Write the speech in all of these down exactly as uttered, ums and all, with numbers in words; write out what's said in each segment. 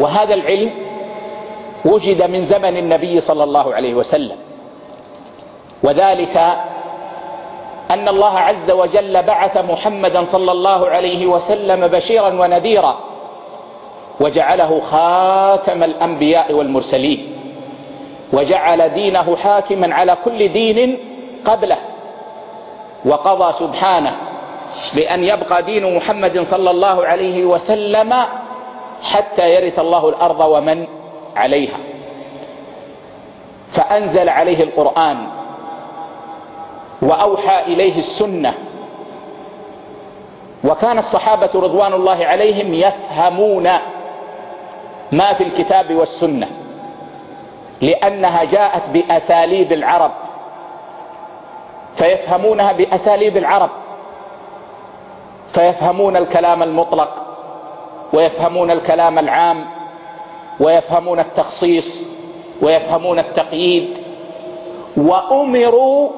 وهذا العلم وجد من زمن النبي صلى الله عليه وسلم، وذلك أن الله عز وجل بعث محمدا صلى الله عليه وسلم بشيرا ونذيرا، وجعله خاتم الأنبياء والمرسلين، وجعل دينه حاكما على كل دين قبله، وقضى سبحانه بأن يبقى دين محمد صلى الله عليه وسلم حتى يرث الله الأرض ومن عليها. فأنزل عليه القرآن وأوحى إليه السنة، وكان الصحابة رضوان الله عليهم يفهمون ما في الكتاب والسنة، لأنها جاءت بأساليب العرب، فيفهمونها بأساليب العرب، فيفهمون الكلام المطلق، ويفهمون الكلام العام، ويفهمون التخصيص، ويفهمون التقييد، وأمروا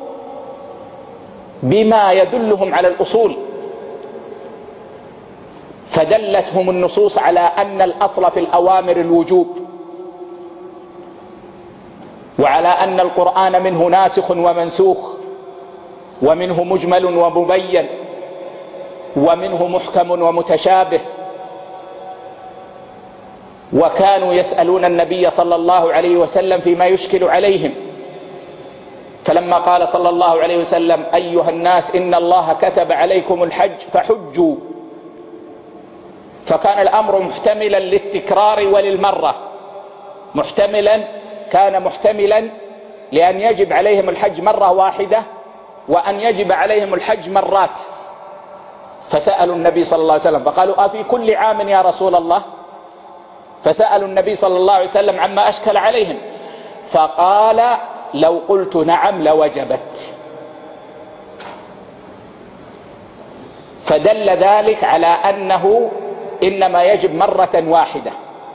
بما يدلهم على الأصول، فدلتهم النصوص على أن الأصل في الأوامر الوجوب، وعلى أن القرآن منه ناسخ ومنسوخ، ومنه مجمل ومبين، ومنه محكم ومتشابه. وكانوا يسألون النبي صلى الله عليه وسلم فيما يشكل عليهم، فلما قال صلى الله عليه وسلم: أيها الناس إن الله كتب عليكم الحج فحجوا، فكان الأمر محتملا للتكرار وللمرة، محتملا كان محتملا لأن يجب عليهم الحج مرة واحدة، وأن يجب عليهم الحج مرات. فسألوا النبي صلى الله عليه وسلم فقالوا: أفي كل عام يا رسول الله؟ فسألوا النبي صلى الله عليه وسلم عما أشكل عليهم، فقال: لو قلت نعم لوجبت. فدل ذلك على أنه إنما يجب مرة واحدة،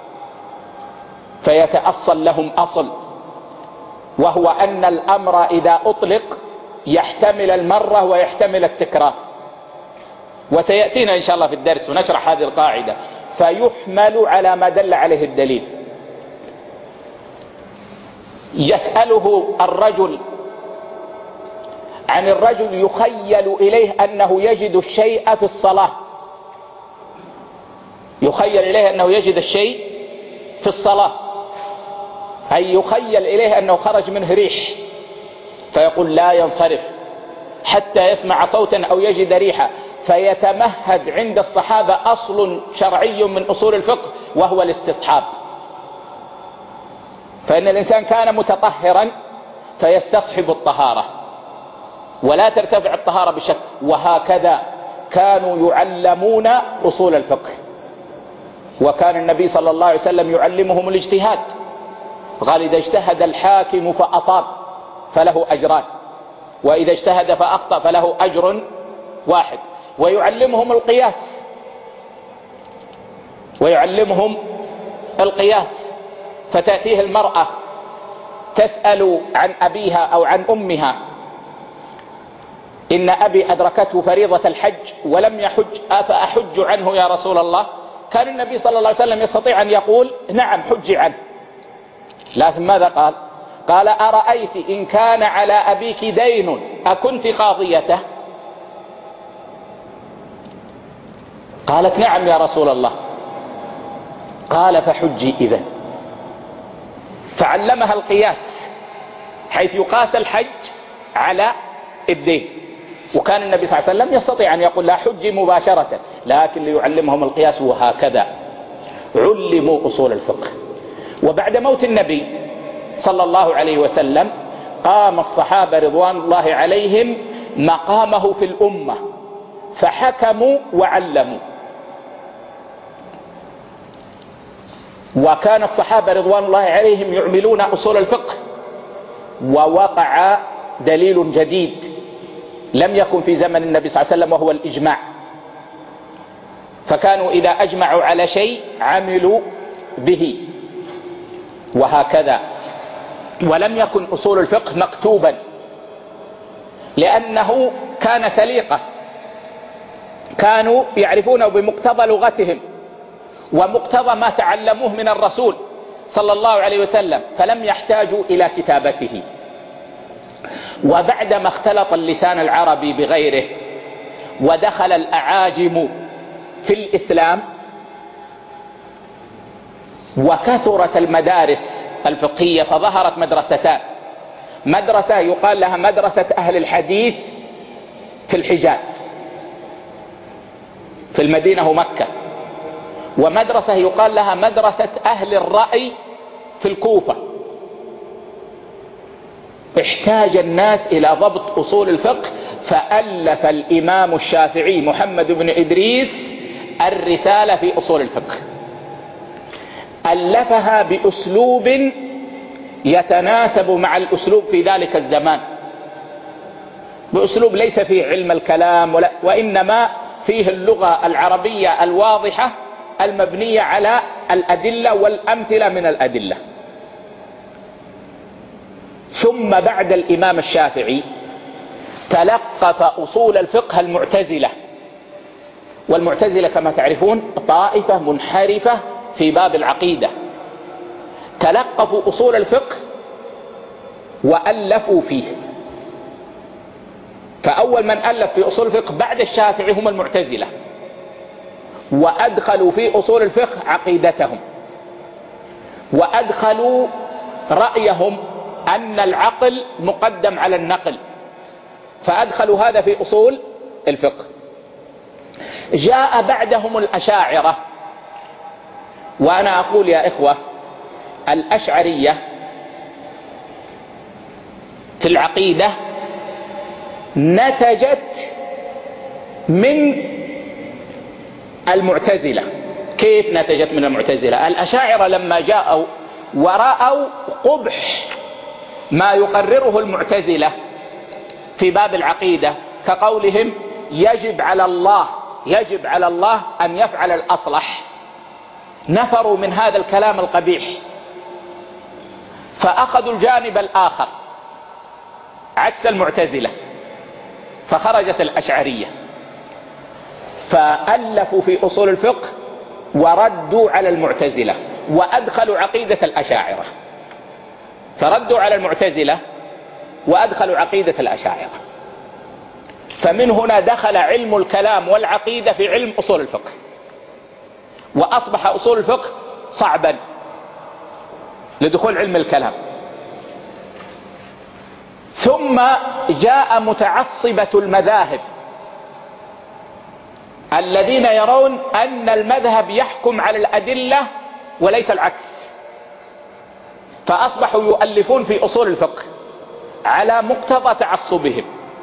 فيتأصل لهم أصل، وهو أن الأمر إذا أطلق يحتمل المرة ويحتمل التكرار، وسيأتينا إن شاء الله في الدرس ونشرح هذه القاعدة. فيحمل على ما دل عليه الدليل. يسأله الرجل عن الرجل يخيل إليه أنه يجد الشيء في الصلاة، يخيل إليه أنه يجد الشيء في الصلاة، أي يخيل إليه أنه خرج منه ريح، فيقول لا ينصرف حتى يسمع صوتا أو يجد ريحة. فيتمهد عند الصحابة أصل شرعي من أصول الفقه، وهو الاستصحاب، فإن الإنسان كان متطهرا فيستصحب الطهارة ولا ترتفع الطهارة بشك. وهكذا كانوا يعلمون أصول الفقه، وكان النبي صلى الله عليه وسلم يعلمهم الاجتهاد، قال: إذا اجتهد الحاكم فأصاب فله أجران، وإذا اجتهد فأخطأ فله أجر واحد. ويعلمهم القياس، ويعلمهم القياس فتأتيه المرأة تسأل عن أبيها أو عن أمها: إن أبي أدركته فريضة الحج ولم يحج، أفأحج عنه يا رسول الله؟ كان النبي صلى الله عليه وسلم يستطيع أن يقول: نعم حجي عنه، لكن ماذا قال؟ قال: أرأيت إن كان على أبيك دين أكنت قاضيته؟ قالت: نعم يا رسول الله. قال: فحجي إذن. فعلمها القياس، حيث يقاس الحج على الدين. وكان النبي صلى الله عليه وسلم يستطيع أن يقول: لا حجي مباشرة، لكن ليعلمهم القياس. وهكذا علموا أصول الفقه. وبعد موت النبي صلى الله عليه وسلم قام الصحابة رضوان الله عليهم مقامه في الأمة، فحكموا وعلموا. وكان الصحابة رضوان الله عليهم يعملون أصول الفقه، ووقع دليل جديد لم يكن في زمن النبي صلى الله عليه وسلم، وهو الإجماع. فكانوا إذا أجمعوا على شيء عملوا به، وهكذا. ولم يكن أصول الفقه مكتوبا، لأنه كان سليقة، كانوا يعرفونه بمقتضى لغتهم، ومقتضى ما تعلموه من الرسول صلى الله عليه وسلم، فلم يحتاجوا إلى كتابته. وبعدما اختلط اللسان العربي بغيره ودخل الأعاجم في الإسلام وكثرت المدارس الفقهية، فظهرت مدرستان: مدرسة يقال لها مدرسة أهل الحديث في الحجاز في المدينة ومكة، ومدرسة يقال لها مدرسة أهل الرأي في الكوفة. احتاج الناس إلى ضبط أصول الفقه، فألف الإمام الشافعي محمد بن إدريس الرسالة في أصول الفقه. ألفها بأسلوب يتناسب مع الأسلوب في ذلك الزمان، بأسلوب ليس فيه علم الكلام ولا وإنما فيه اللغة العربية الواضحة المبنية على الأدلة والأمثلة من الأدلة. ثم بعد الإمام الشافعي تلقف أصول الفقه المعتزلة، والمعتزلة كما تعرفون طائفة منحرفة في باب العقيدة، تلقفوا أصول الفقه وألفوا فيه. فأول من ألف في أصول الفقه بعد الشافعي هم المعتزلة، وأدخلوا في أصول الفقه عقيدتهم، وأدخلوا رأيهم أن العقل مقدم على النقل، فأدخلوا هذا في أصول الفقه. جاء بعدهم الأشاعرة، وأنا أقول يا إخوة الأشعرية في العقيدة نتجت من المعتزلة. كيف نتجت من المعتزلة؟ الأشاعرة لما جاءوا ورأوا قبح ما يقرره المعتزلة في باب العقيدة، كقولهم يجب على الله يجب على الله أن يفعل الأصلح، نفروا من هذا الكلام القبيح، فأخذوا الجانب الآخر عكس المعتزلة، فخرجت الأشعرية، فألفوا في أصول الفقه وردوا على المعتزلة وأدخلوا عقيدة الأشاعرة، فردوا على المعتزلة وأدخلوا عقيدة الأشاعرة. فمن هنا دخل علم الكلام والعقيدة في علم أصول الفقه، وأصبح أصول الفقه صعبا لدخول علم الكلام. ثم جاء متعصبة المذاهب الذين يرون أن المذهب يحكم على الأدلة وليس العكس، فأصبحوا يؤلفون في أصول الفقه على مقتضى تعصبهم،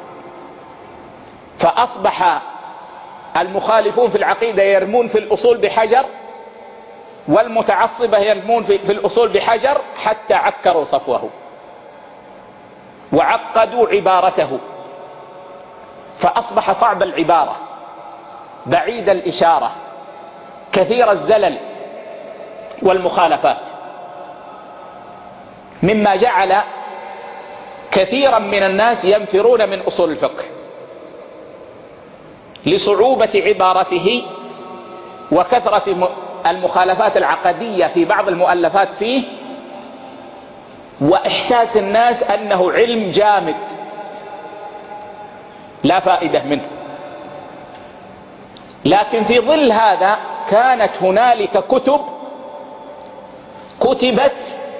فأصبح المخالفون في العقيدة يرمون في الأصول بحجر، والمتعصبة يرمون في الأصول بحجر، حتى عكروا صفوه وعقدوا عبارته، فأصبح صعب العبارة، بعيد الإشارة، كثير الزلل والمخالفات، مما جعل كثيرا من الناس ينفرون من أصول الفقه لصعوبة عبارته وكثرة المخالفات العقدية في بعض المؤلفات فيه، وإحساس الناس أنه علم جامد لا فائدة منه. لكن في ظل هذا كانت هنالك كتب كتبت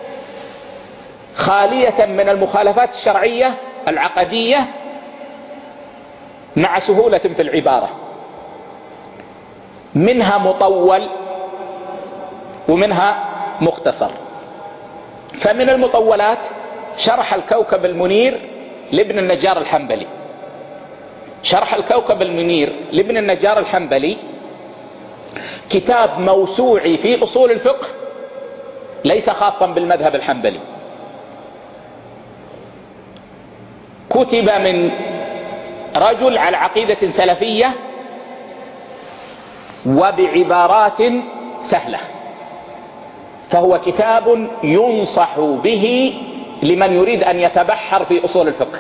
خالية من المخالفات الشرعية العقدية مع سهولة في العبارة، منها مطول ومنها مختصر. فمن المطولات شرح الكوكب المنير لابن النجار الحنبلي. شرح الكوكب المنير لابن النجار الحنبلي كتاب موسوعي في أصول الفقه، ليس خاصا بالمذهب الحنبلي، كتب من رجل على عقيدة سلفية وبعبارات سهلة، فهو كتاب ينصح به لمن يريد أن يتبحر في أصول الفقه.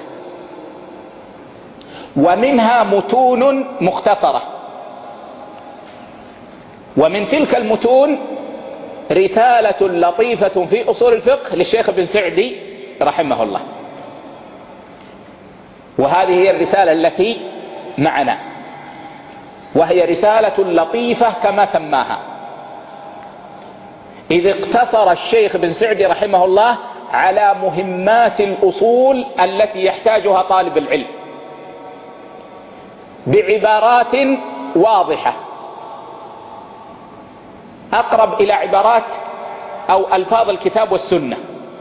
ومنها متون مختصرة، ومن تلك المتون رسالة لطيفة في أصول الفقه للشيخ ابن سعدي رحمه الله، وهذه هي الرسالة التي معنا، وهي رسالة لطيفة كما سماها، إذ اقتصر الشيخ ابن سعدي رحمه الله على مهمات الأصول التي يحتاجها طالب العلم بعبارات واضحة أقرب إلى عبارات أو ألفاظ الكتاب والسنة.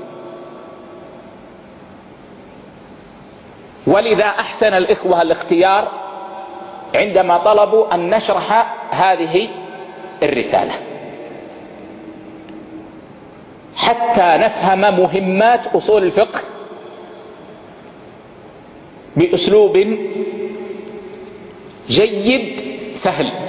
ولذا أحسن الإخوة الاختيار عندما طلبوا أن نشرح هذه الرسالة حتى نفهم مهمات أصول الفقه بأسلوب جيد سهل.